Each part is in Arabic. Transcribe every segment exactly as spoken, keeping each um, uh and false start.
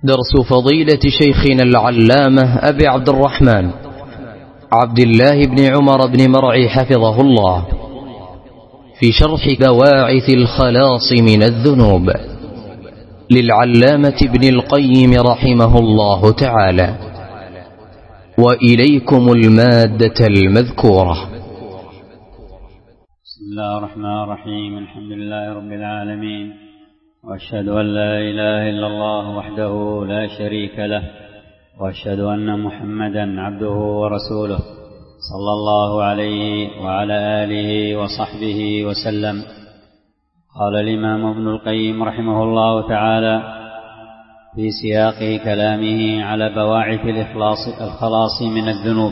درس فضيلة شيخنا العلامة أبي عبد الرحمن عبد الله بن عمر بن مرعي حفظه الله في شرح بواعث الخلاص من الذنوب للعلامة ابن القيم رحمه الله تعالى. وإليكم المادة المذكورة. بسم الله الرحمن الرحيم. الحمد لله رب العالمين، وأشهد أن لا إله إلا الله وحده لا شريك له، وأشهد أن محمدا عبده ورسوله صلى الله عليه وعلى آله وصحبه وسلم. قال الإمام ابن القيم رحمه الله تعالى في سياق كلامه على بواعث الخلاص من الذنوب،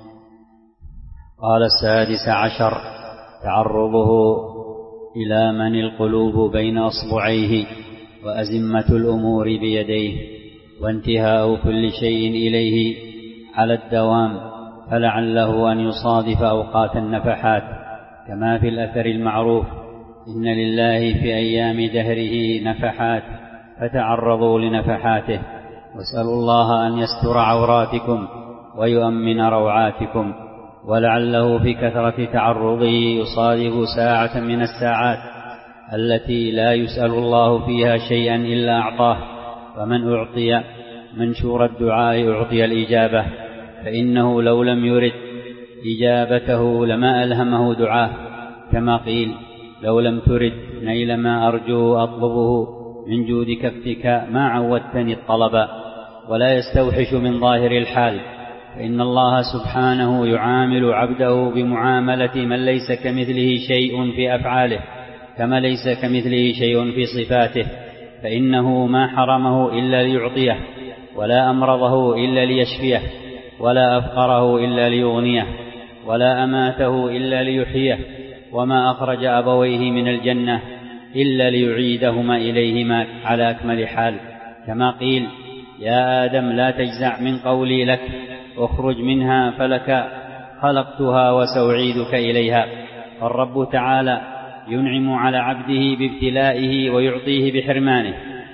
قال السادس عشر: تعرضه إلى من القلوب بين أصبعيه، وأزمة الأمور بيديه، وانتهاء كل شيء إليه على الدوام، فلعله أن يصادف أوقات النفحات، كما في الأثر المعروف: إن لله في أيام دهره نفحات فتعرضوا لنفحاته، واسألوا الله أن يستر عوراتكم ويؤمن روعاتكم. ولعله في كثرة تعرضه يصادف ساعة من الساعات التي لا يسأل الله فيها شيئا إلا أعطاه، ومن أعطي منشور الدعاء أعطي الإجابة، فإنه لو لم يرد إجابته لما ألهمه دعاه، كما قيل: لو لم ترد نيل ما أرجو أطلبه، من جودك افتك ما عودتني الطلب. ولا يستوحش من ظاهر الحال، فإن الله سبحانه يعامل عبده بمعاملة من ليس كمثله شيء في أفعاله، كما ليس كمثله شيء في صفاته، فإنه ما حرمه إلا ليعطيه، ولا أمرضه إلا ليشفيه، ولا أفقره إلا ليغنيه، ولا أماته إلا ليحييه، وما أخرج أبويه من الجنة إلا ليعيدهما إليهما على أكمل حال، كما قيل: يا آدم لا تجزع من قولي لك، اخرج منها فلك خلقتها وسأعيدك إليها. فالرب تعالى ينعم على عبده بابتلائه، ويعطيه بحرمانه،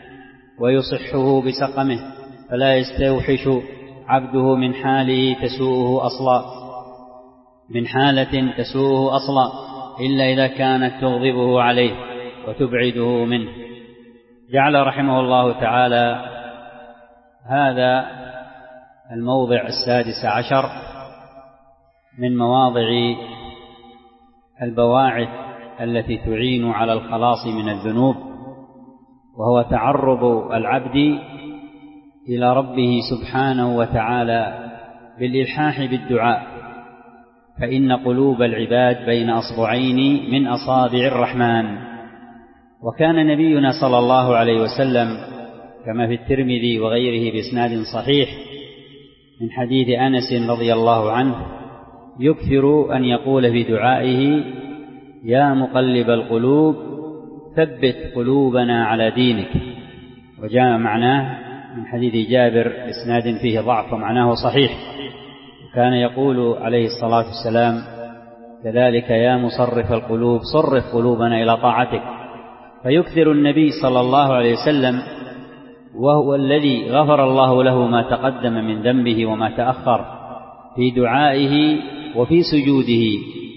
ويصحه بسقمه، فلا يستوحش عبده من حاله تسوءه أصلا من حالة تسوءه أصلا إلا إذا كانت تغضبه عليه وتبعده منه. جعل رحمه الله تعالى هذا الموضع السادس عشر من مواضع البواعث التي تعين على الخلاص من الذنوب، وهو تعرض العبد إلى ربه سبحانه وتعالى بالإلحاح بالدعاء، فإن قلوب العباد بين أصبعين من أصابع الرحمن. وكان نبينا صلى الله عليه وسلم كما في الترمذي وغيره بإسناد صحيح من حديث أنس رضي الله عنه يكثر أن يقول في دعائه: يا مقلب القلوب ثبت قلوبنا على دينك. وجاء معناه من حديث جابر إسناد فيه ضعف ومعناه صحيح، كان يقول عليه الصلاة والسلام كذلك: يا مصرف القلوب صرف قلوبنا إلى طاعتك. فيكثر النبي صلى الله عليه وسلم، وهو الذي غفر الله له ما تقدم من ذنبه وما تأخر، في دعائه وفي سجوده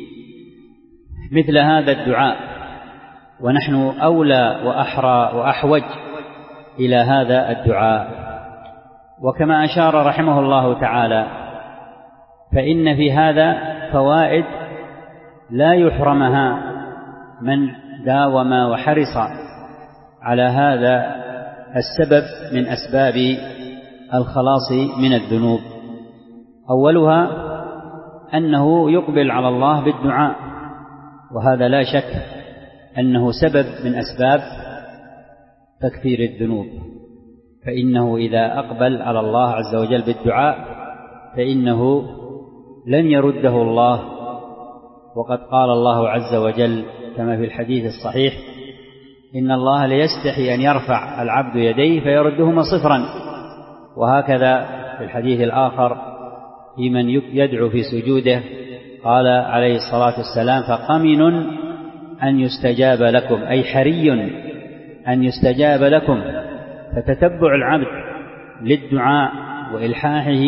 مثل هذا الدعاء، ونحن أولى وأحرى وأحوج إلى هذا الدعاء. وكما أشار رحمه الله تعالى، فإن في هذا فوائد لا يحرمها من داوم وحرص على هذا السبب من أسباب الخلاص من الذنوب. أولها أنه يقبل على الله بالدعاء، وهذا لا شك أنه سبب من أسباب تكفير الذنوب، فإنه إذا أقبل على الله عز وجل بالدعاء فإنه لن يرده الله. وقد قال الله عز وجل كما في الحديث الصحيح: إن الله ليستحي أن يرفع العبد يديه فيردهما صفرا. وهكذا في الحديث الآخر في من يدعو في سجوده قال عليه الصلاة والسلام: فقمن أن يستجاب لكم، أي حري أن يستجاب لكم. فتتبع العبد للدعاء وإلحاحه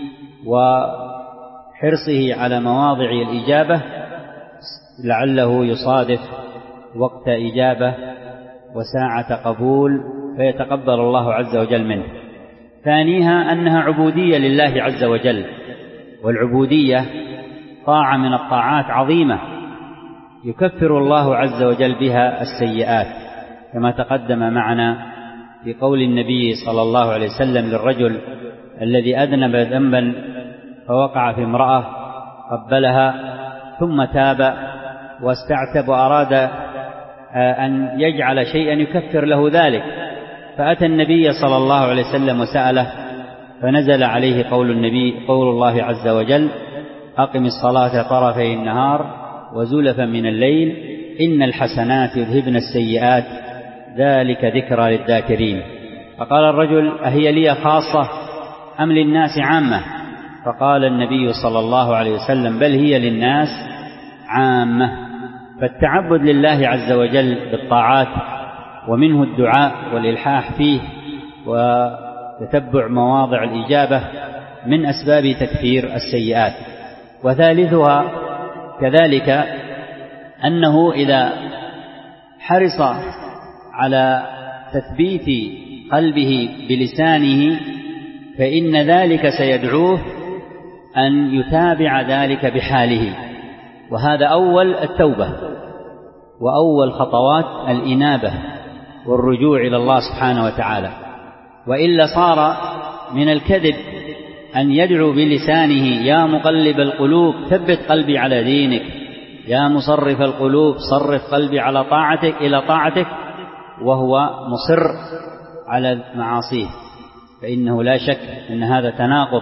وحرصه على مواضع الإجابة لعله يصادف وقت إجابة وساعة قبول فيتقبل الله عز وجل منه. ثانيها أنها عبودية لله عز وجل، والعبودية طاعة من الطاعات عظيمة يكفر الله عز وجل بها السيئات، كما تقدم معنا في قول النبي صلى الله عليه وسلم للرجل الذي أذنب ذنبا فوقع في امرأة قبلها ثم تاب واستعتب وأراد أن يجعل شيئا يكفر له ذلك، فأتى النبي صلى الله عليه وسلم وسأله، فنزل عليه قول النبي قول الله عز وجل: أقم الصلاة طرفي النهار وزلفا من الليل إن الحسنات يذهبن السيئات ذلك ذكرى للذاكرين. فقال الرجل: أهي لي خاصة أم للناس عامة؟ فقال النبي صلى الله عليه وسلم: بل هي للناس عامة. فالتعبد لله عز وجل بالطاعات ومنه الدعاء والإلحاح فيه وتتبع مواضع الإجابة من أسباب تكفير السيئات. وثالثها كذلك أنه إذا حرص على تثبيت قلبه بلسانه فإن ذلك سيدعوه أن يتابع ذلك بحاله، وهذا أول التوبة وأول خطوات الإنابة والرجوع إلى الله سبحانه وتعالى. وإلا صار من الكذب أن يدعو بلسانه: يا مقلب القلوب ثبت قلبي على دينك، يا مصرف القلوب صرف قلبي على طاعتك إلى طاعتك، وهو مصر على معاصيه، فإنه لا شك أن هذا تناقض.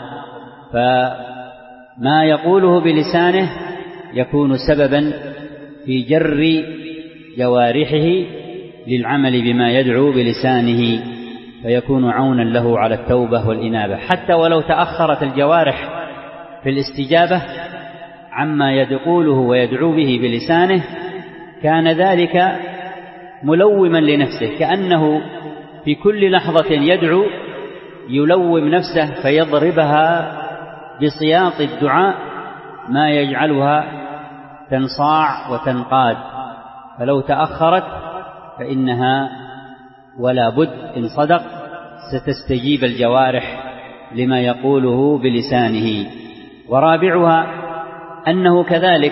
فما يقوله بلسانه يكون سببا في جر جوارحه للعمل بما يدعو بلسانه، فيكون عونا له على التوبة والإنابة. حتى ولو تأخرت الجوارح في الاستجابة عما يقوله ويدعو به بلسانه كان ذلك ملوما لنفسه، كأنه في كل لحظة يدعو يلوم نفسه فيضربها بسياط الدعاء ما يجعلها تنصاع وتنقاد. فلو تأخرت فإنها ولا بد إن صدق ستستجيب الجوارح لما يقوله بلسانه. ورابعها أنه كذلك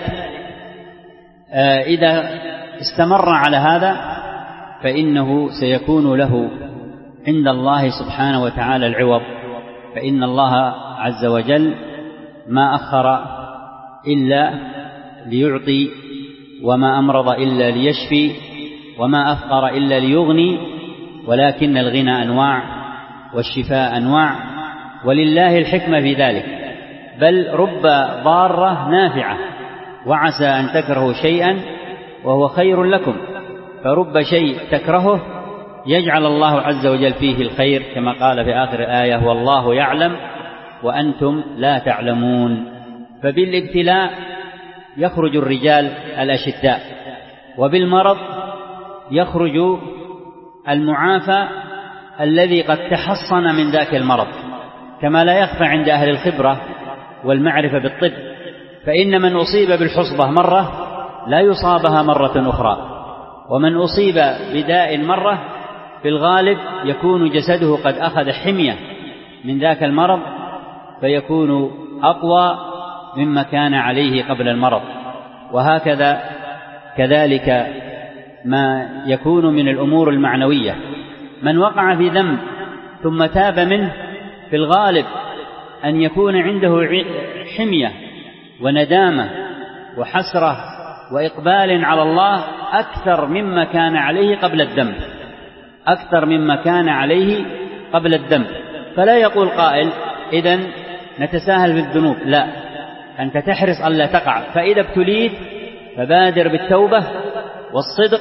إذا استمر على هذا فإنه سيكون له عند الله سبحانه وتعالى العوض، فإن الله عز وجل ما أخر إلا ليعطي، وما أمرض إلا ليشفي، وما أفقر إلا ليغني، ولكن الغنى أنواع والشفاء أنواع، ولله الحكمة في ذلك. بل رب ضارة نافعة، وعسى أن تكرهوا شيئا وهو خير لكم، فرب شيء تكرهه يجعل الله عز وجل فيه الخير، كما قال في آخر الآية: والله يعلم وأنتم لا تعلمون. فبالابتلاء يخرج الرجال الأشداء، وبالمرض يخرج المعافى الذي قد تحصن من ذاك المرض، كما لا يخفى عند أهل الخبرة والمعرفة بالطب، فإن من أصيب بالحصبة مرة لا يصابها مرة أخرى، ومن أصيب بداء مرة في الغالب يكون جسده قد أخذ حمية من ذاك المرض فيكون أقوى مما كان عليه قبل المرض. وهكذا كذلك ما يكون من الأمور المعنوية. من وقع في ذنب ثم تاب منه في الغالب أن يكون عنده حمية وندامة وحسرة وإقبال على الله أكثر مما كان عليه قبل الذنب، أكثر مما كان عليه قبل الذنب. فلا يقول قائل: إذن نتساهل بالذنوب. لا، أنت تحرص ألا تقع، فإذا ابتليت فبادر بالتوبة والصدق،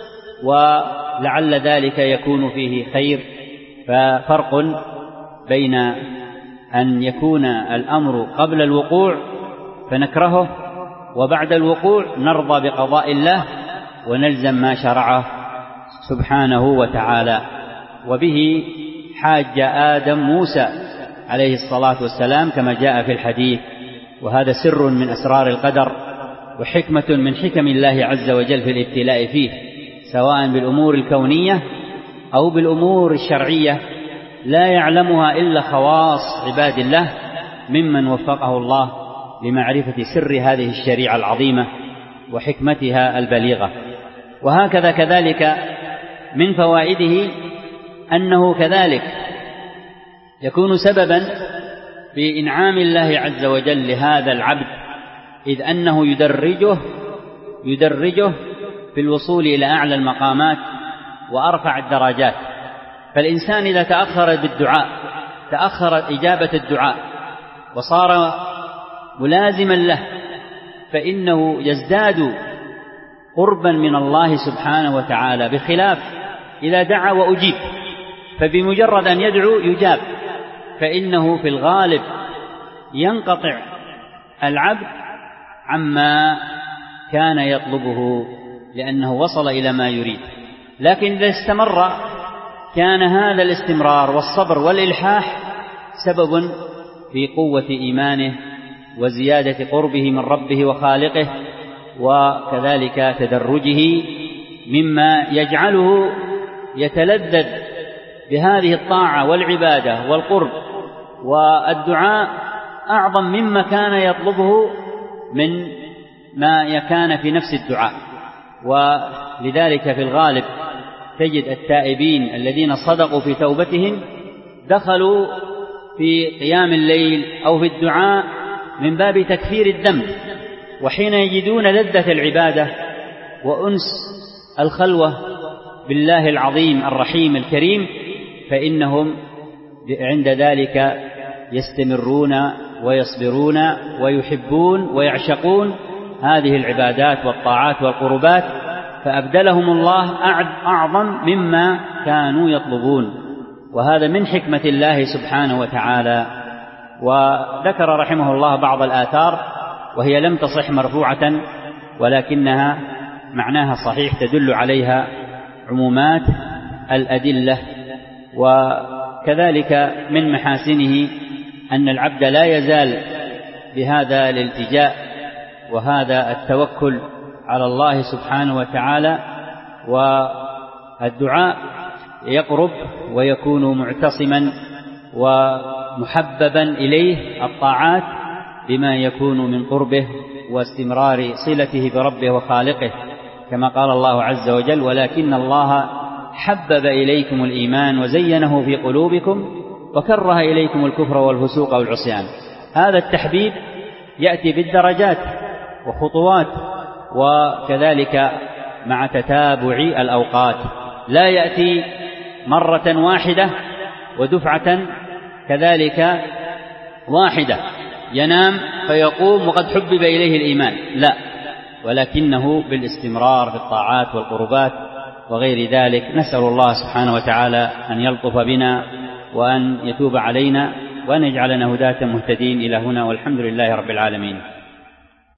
ولعل ذلك يكون فيه خير. ففرق بين أن يكون الأمر قبل الوقوع فنكرهه، وبعد الوقوع نرضى بقضاء الله ونلزم ما شرعه سبحانه وتعالى. وبه حاج آدم موسى عليه الصلاة والسلام كما جاء في الحديث. وهذا سر من أسرار القدر وحكمة من حكم الله عز وجل في الابتلاء فيه، سواء بالأمور الكونية أو بالأمور الشرعية لا يعلمها إلا خواص عباد الله ممن وفقه الله لمعرفة سر هذه الشريعة العظيمة وحكمتها البليغة. وهكذا كذلك من فوائده أنه كذلك يكون سببا في إنعام الله عز وجل لهذا العبد، إذ أنه يدرجه يدرجه في الوصول إلى أعلى المقامات وأرفع الدرجات. فالإنسان إذا تأخر بالدعاء تأخرت إجابة الدعاء وصار ملازما له فإنه يزداد قربا من الله سبحانه وتعالى، بخلاف إذا دعا وأجيب، فبمجرد أن يدعو يجاب، فإنه في الغالب ينقطع العبد عما كان يطلبه لأنه وصل إلى ما يريد. لكن إذا استمر كان هذا الاستمرار والصبر والإلحاح سبب في قوة إيمانه وزيادة قربه من ربه وخالقه، وكذلك تدرجه مما يجعله يتلذذ بهذه الطاعة والعبادة والقرب والدعاء أعظم مما كان يطلبه من ما كان في نفس الدعاء. ولذلك في الغالب تجد التائبين الذين صدقوا في توبتهم دخلوا في قيام الليل أو في الدعاء من باب تكفير الذنب، وحين يجدون لذة العبادة وأنس الخلوة بالله العظيم الرحيم الكريم فإنهم عند ذلك يستمرون ويصبرون ويحبون ويعشقون هذه العبادات والطاعات والقربات، فأبدلهم الله أعظم مما كانوا يطلبون. وهذا من حكمة الله سبحانه وتعالى. وذكر رحمه الله بعض الآثار وهي لم تصح مرفوعة ولكنها معناها صحيح تدل عليها عمومات الأدلة. وكذلك من محاسنه أن العبد لا يزال بهذا الالتجاء وهذا التوكل على الله سبحانه وتعالى، والدعاء يقرب ويكون معتصما ومحببا إليه الطاعات بما يكون من قربه واستمرار صلته بربه وخالقه، كما قال الله عز وجل: ولكن الله حبب إليكم الإيمان وزينه في قلوبكم وكره إليكم الكفر والفسوق والعصيان. هذا التحبيب يأتي بالدرجات وخطوات، وكذلك مع تتابع الأوقات، لا يأتي مرة واحدة ودفعة كذلك واحدة ينام فيقوم وقد حبب إليه الإيمان، لا، ولكنه بالاستمرار في الطاعات والقربات وغير ذلك. نسأل الله سبحانه وتعالى أن يلطف بنا وأن يتوب علينا وأن يجعلنا هداة مهتدين إلى هنا، والحمد لله رب العالمين.